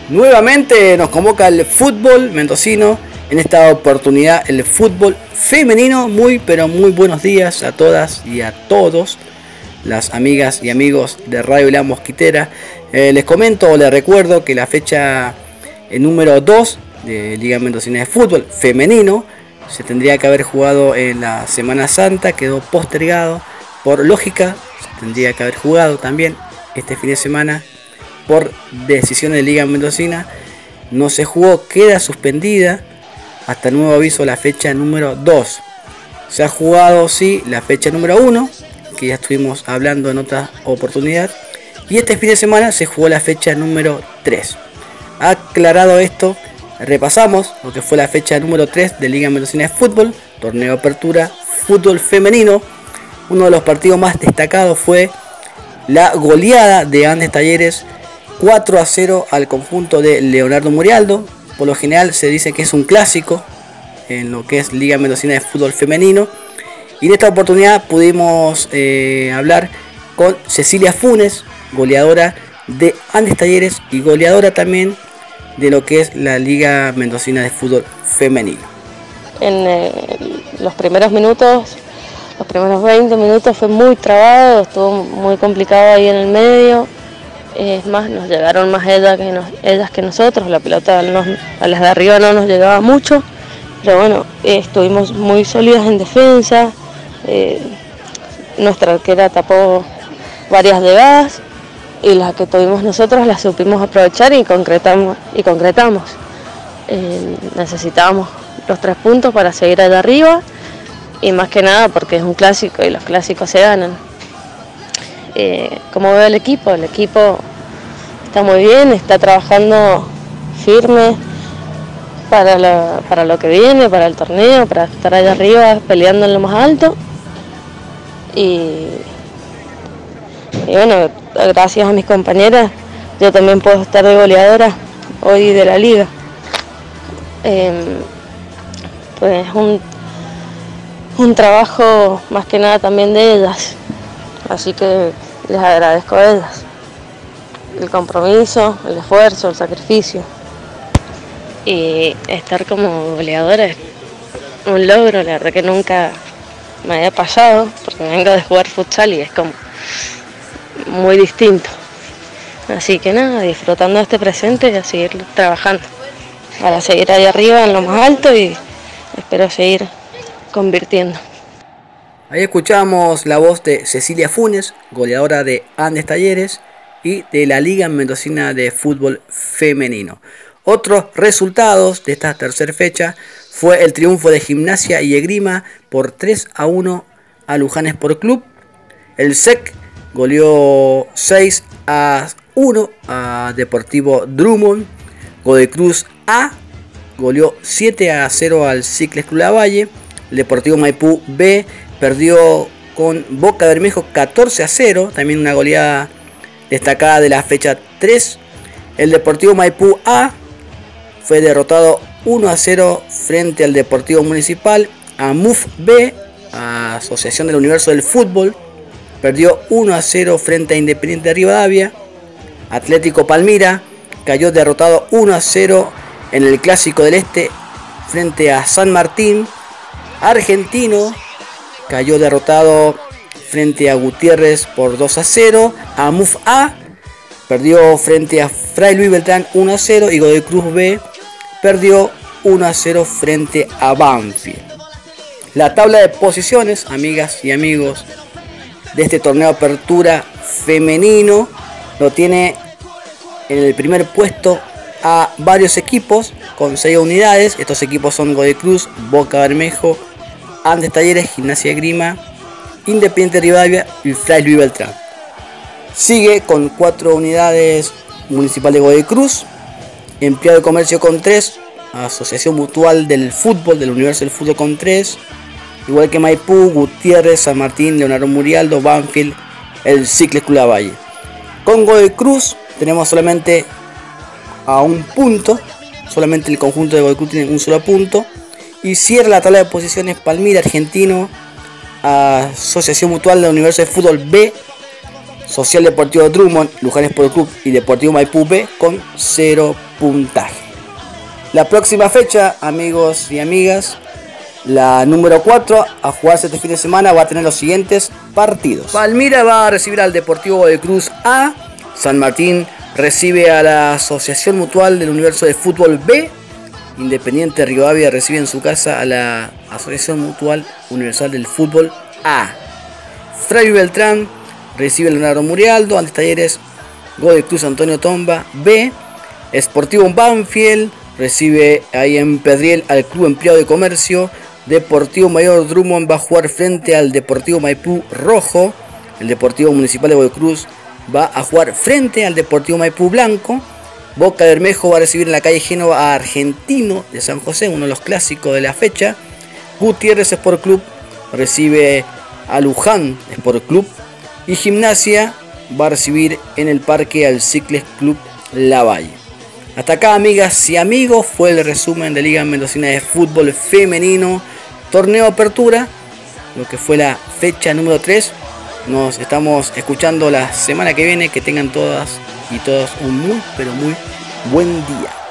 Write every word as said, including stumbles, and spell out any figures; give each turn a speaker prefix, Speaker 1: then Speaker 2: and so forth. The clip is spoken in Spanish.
Speaker 1: Nuevamente nos convoca el fútbol mendocino, en esta oportunidad el fútbol femenino. Muy pero muy buenos días a todas y a todos las amigas y amigos de Radio La Mosquitera. Eh, les comento o les recuerdo que la fecha eh, número dos de Liga Mendocina de Fútbol Femenino se tendría que haber jugado en la Semana Santa, quedó postergado por lógica, se tendría que haber jugado también este fin de semana. Por decisión de Liga Mendocina no se jugó, queda suspendida hasta nuevo aviso la fecha número dos. Se ha jugado sí la fecha número uno, que ya estuvimos hablando en otra oportunidad, y este fin de semana se jugó la fecha número tres. Aclarado esto, repasamos lo que fue la fecha número tres de Liga Mendocina de Fútbol, torneo de apertura, fútbol femenino. Uno de los partidos más destacados fue la goleada de Andes Talleres cuatro a cero al conjunto de Leonardo Murialdo. Por lo general se dice que es un clásico en lo que es Liga Mendocina de Fútbol Femenino. Y en esta oportunidad pudimos eh, hablar con Cecilia Funes, goleadora de Andes Talleres y goleadora también de lo que es la Liga Mendocina de Fútbol Femenino.
Speaker 2: En eh, los primeros minutos, los primeros veinte minutos fue muy trabado, estuvo muy complicado ahí en el medio. Es más, nos llegaron más ellas que, nos, ellas que nosotros, la pelota nos, a las de arriba no nos llegaba mucho, pero bueno, eh, estuvimos muy sólidas en defensa, eh, nuestra arquera tapó varias llegadas y las que tuvimos nosotros las supimos aprovechar y concretamos. Y concretamos. Eh, necesitábamos los tres puntos para seguir allá arriba y más que nada porque es un clásico y los clásicos se ganan. Eh, como veo el equipo, el equipo está muy bien, está trabajando firme para lo, para lo que viene, para el torneo, para estar allá arriba peleando en lo más alto. Y, y bueno, gracias a mis compañeras, yo también puedo estar de goleadora hoy de la liga. Eh, pues un, un trabajo más que nada también de ellas, así que les agradezco a ellas el compromiso, el esfuerzo, el sacrificio. Y estar como goleadora es un logro, la verdad que nunca me había pasado, porque vengo de jugar futsal y es como muy distinto. Así que nada, disfrutando de este presente y a seguir trabajando para seguir ahí arriba en lo más alto y espero seguir convirtiendo.
Speaker 1: Ahí escuchamos la voz de Cecilia Funes, goleadora de Andes Talleres y de la Liga Mendocina de Fútbol Femenino. Otros resultados de esta tercera fecha fue el triunfo de Gimnasia y Esgrima por tres a uno a Luján Sport Club. El S E C goleó seis a uno a Deportivo Drummond. Godecruz A goleó siete a cero al Cicles Club Lavalle. El Deportivo Maipú B perdió con Boca Bermejo catorce a cero, también una goleada destacada de la fecha tres. El Deportivo Maipú A fue derrotado uno a cero frente al Deportivo Municipal. A M U F B, a Asociación del Universo del Fútbol, perdió uno a cero frente a Independiente de Rivadavia. Atlético Palmira cayó derrotado uno a cero en el Clásico del Este frente a San Martín. Argentino cayó derrotado frente a Gutiérrez por dos a cero. A M U F A perdió frente a Fray Luis Beltrán uno a cero. Y Godoy Cruz B perdió uno a cero frente a Banfield. La tabla de posiciones, amigas y amigos, de este torneo de apertura femenino lo tiene en el primer puesto a varios equipos con seis unidades. Estos equipos son Godoy Cruz, Boca Bermejo, Andes Talleres, Gimnasia Esgrima, Independiente Rivadavia y Fray Luis Beltrán. Sigue con cuatro unidades Municipal de Godoy Cruz, Empleado de Comercio con tres, Asociación Mutual del Fútbol del Universo del Fútbol con tres, igual que Maipú, Gutiérrez, San Martín, Leonardo Murialdo, Banfield, el Cicles Club Lavalle. Con Godoy Cruz tenemos solamente a un punto, solamente el conjunto de Godoy Cruz tiene un solo punto. Y cierra la tabla de posiciones Palmira, Argentino, Asociación Mutual del Universo de Fútbol B, Social Deportivo Drummond, Luján Sport Club y Deportivo Maipú B con cero puntaje. La próxima fecha, amigos y amigas, la número cuatro, a jugarse este fin de semana, va a tener los siguientes partidos. Palmira va a recibir al Deportivo de Cruz A. San Martín recibe a la Asociación Mutual del Universo de Fútbol B. Independiente Rivadavia recibe en su casa a la Asociación Mutual Universal del Fútbol A. Fray Beltrán recibe a Leonardo Murialdo. Andes Talleres, Godoy Cruz Antonio Tomba B. Sportivo Banfield recibe ahí en Pedriel al Club Empleado de Comercio. Deportivo Mayor Drummond va a jugar frente al Deportivo Maipú Rojo. El Deportivo Municipal de Godoy Cruz va a jugar frente al Deportivo Maipú Blanco. Boca de Bermejo va a recibir en la calle Génova a Argentino de San José, uno de los clásicos de la fecha. Gutiérrez Sport Club recibe a Luján Sport Club. Y Gimnasia va a recibir en el parque al Cicles Club Lavalle. Hasta acá, amigas y amigos, fue el resumen de Liga Mendocina de Fútbol Femenino, torneo Apertura, lo que fue la fecha número tres. Nos estamos escuchando la semana que viene. Que tengan todas y todos un muy, pero muy buen día.